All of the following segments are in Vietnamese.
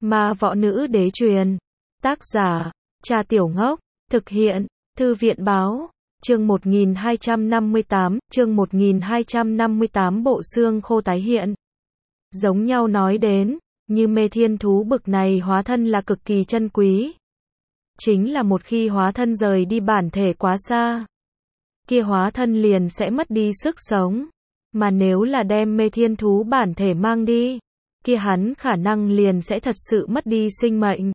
Ma Võ Nữ Đế truyền. Tác giả, Cha Tiểu Ngốc. Thực hiện, Thư viện Báo. Chương 1258, bộ xương khô tái hiện. Giống nhau nói đến, như mê thiên thú bực này hóa thân là cực kỳ chân quý. Chính là một khi hóa thân rời đi bản thể quá xa, kia hóa thân liền sẽ mất đi sức sống. Mà nếu là đem mê thiên thú bản thể mang đi, kia hắn khả năng liền sẽ thật sự mất đi sinh mệnh.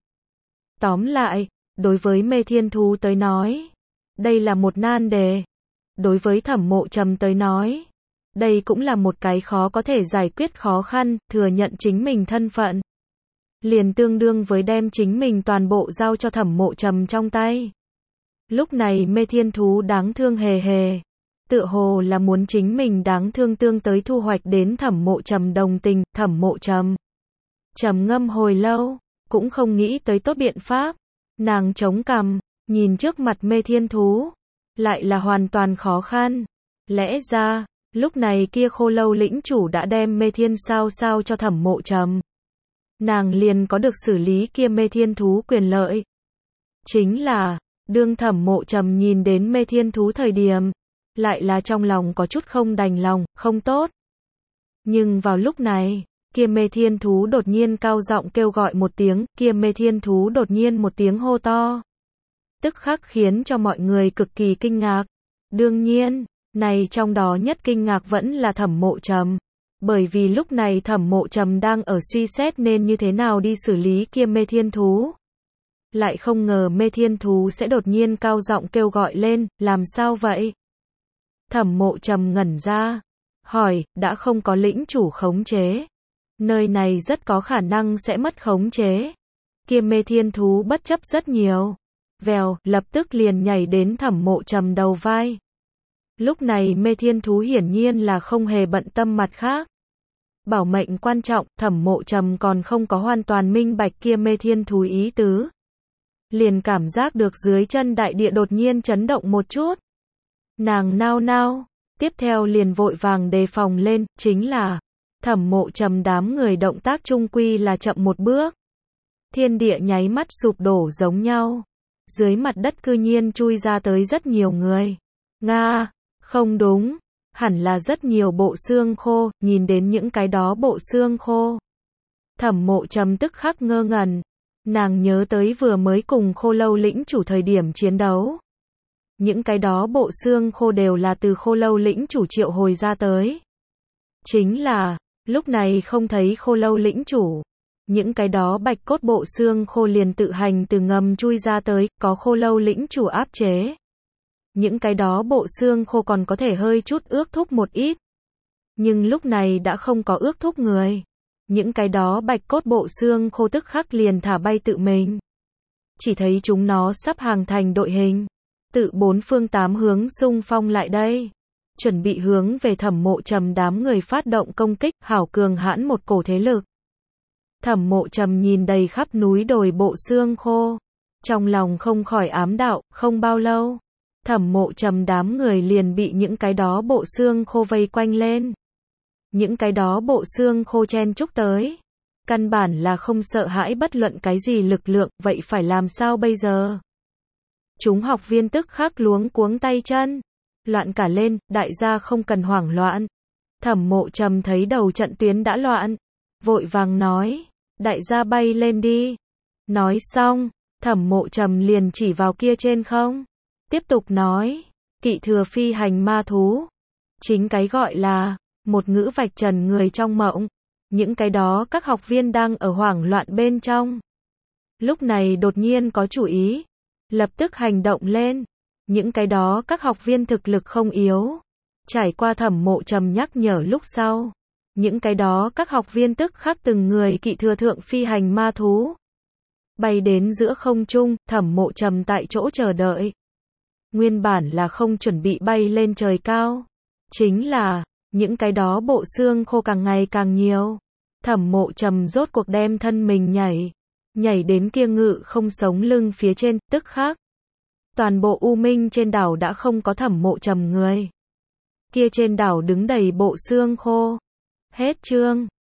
Tóm lại, đối với mê thiên thú tới nói, đây là một nan đề. Đối với Thẩm Mộ Trầm tới nói, đây cũng là một cái khó có thể giải quyết khó khăn. Thừa nhận chính mình thân phận, liền tương đương với đem chính mình toàn bộ giao cho Thẩm Mộ Trầm trong tay. Lúc này mê thiên thú đáng thương hề hề, tựa hồ là muốn chính mình đáng thương tương tới thu hoạch đến Thẩm Mộ Trầm đồng tình. Thẩm Mộ Trầm trầm ngâm hồi lâu, cũng không nghĩ tới tốt biện pháp. Nàng chống cằm, nhìn trước mặt mê thiên thú, lại là hoàn toàn khó khăn. Lẽ ra, lúc này kia Khô Lâu lĩnh chủ đã đem mê thiên sao cho Thẩm Mộ Trầm, nàng liền có được xử lý kia mê thiên thú quyền lợi. Chính là, đương Thẩm Mộ Trầm nhìn đến mê thiên thú thời điểm, lại là trong lòng có chút không đành lòng, không tốt. Nhưng vào lúc này, kia mê thiên thú đột nhiên cao giọng kêu gọi một tiếng, kia mê thiên thú đột nhiên một tiếng hô to. Tức khắc khiến cho mọi người cực kỳ kinh ngạc. Đương nhiên, này trong đó nhất kinh ngạc vẫn là Thẩm Mộ Trầm. Bởi vì lúc này Thẩm Mộ Trầm đang ở suy xét nên như thế nào đi xử lý kia mê thiên thú. Lại không ngờ mê thiên thú sẽ đột nhiên cao giọng kêu gọi lên, làm sao vậy? Thẩm Mộ Trầm ngẩn ra, hỏi, đã không có lĩnh chủ khống chế. Nơi này rất có khả năng sẽ mất khống chế. Kia mê thiên thú bất chấp rất nhiều. Vèo, lập tức liền nhảy đến Thẩm Mộ Trầm đầu vai. Lúc này mê thiên thú hiển nhiên là không hề bận tâm mặt khác. Bảo mệnh quan trọng. Thẩm Mộ Trầm còn không có hoàn toàn minh bạch kia mê thiên thú ý tứ. Liền cảm giác được dưới chân đại địa đột nhiên chấn động một chút. Nàng nao nao, tiếp theo liền vội vàng đề phòng lên. Chính là, Thẩm Mộ Trầm đám người động tác chung quy là chậm một bước. Thiên địa nháy mắt sụp đổ giống nhau. Dưới mặt đất cư nhiên chui ra tới rất nhiều người. Nga, không đúng, hẳn là rất nhiều bộ xương khô. Nhìn đến những cái đó bộ xương khô, Thẩm Mộ Trầm tức khắc ngơ ngẩn. Nàng nhớ tới vừa mới cùng Khô Lâu lĩnh chủ thời điểm chiến đấu. Những cái đó bộ xương khô đều là từ Khô Lâu lĩnh chủ triệu hồi ra tới. Chính là, lúc này không thấy Khô Lâu lĩnh chủ. Những cái đó bạch cốt bộ xương khô liền tự hành từ ngầm chui ra tới, có Khô Lâu lĩnh chủ áp chế. Những cái đó bộ xương khô còn có thể hơi chút ước thúc một ít. Nhưng lúc này đã không có ước thúc người. Những cái đó bạch cốt bộ xương khô tức khắc liền thả bay tự mình. Chỉ thấy chúng nó sắp hàng thành đội hình, tự bốn phương tám hướng xung phong lại đây. Chuẩn bị hướng về Thẩm Mộ Trầm đám người phát động công kích, hảo cường hãn một cổ thế lực. Thẩm Mộ Trầm nhìn đầy khắp núi đồi bộ xương khô, trong lòng không khỏi ám đạo. Không bao lâu, Thẩm Mộ Trầm đám người liền bị những cái đó bộ xương khô vây quanh lên. Những cái đó bộ xương khô chen chúc tới, căn bản là không sợ hãi bất luận cái gì lực lượng. Vậy phải làm sao bây giờ? Chúng học viên tức khắc luống cuống tay chân, loạn cả lên. Đại gia không cần hoảng loạn. Thẩm Mộ Trầm thấy đầu trận tuyến đã loạn, vội vàng nói, đại gia bay lên đi. Nói xong, Thẩm Mộ Trầm liền chỉ vào kia trên không, tiếp tục nói, kỵ thừa phi hành ma thú. Chính cái gọi là, một ngữ vạch trần người trong mộng. Những cái đó các học viên đang ở hoảng loạn bên trong. Lúc này đột nhiên có chủ ý, lập tức hành động lên. Những cái đó các học viên thực lực không yếu. Trải qua Thẩm Mộ Trầm nhắc nhở lúc sau, những cái đó các học viên tức khắc từng người kỵ thừa thượng phi hành ma thú. Bay đến giữa không trung. Thẩm Mộ Trầm tại chỗ chờ đợi. Nguyên bản là không chuẩn bị bay lên trời cao. Chính là, những cái đó bộ xương khô càng ngày càng nhiều. Thẩm Mộ Trầm rốt cuộc đem thân mình nhảy đến kia ngự không sống lưng phía trên. Tức khắc, toàn bộ U Minh trên đảo đã không có Thẩm Mộ Trầm người. Kia trên đảo đứng đầy bộ xương khô. Hết chương.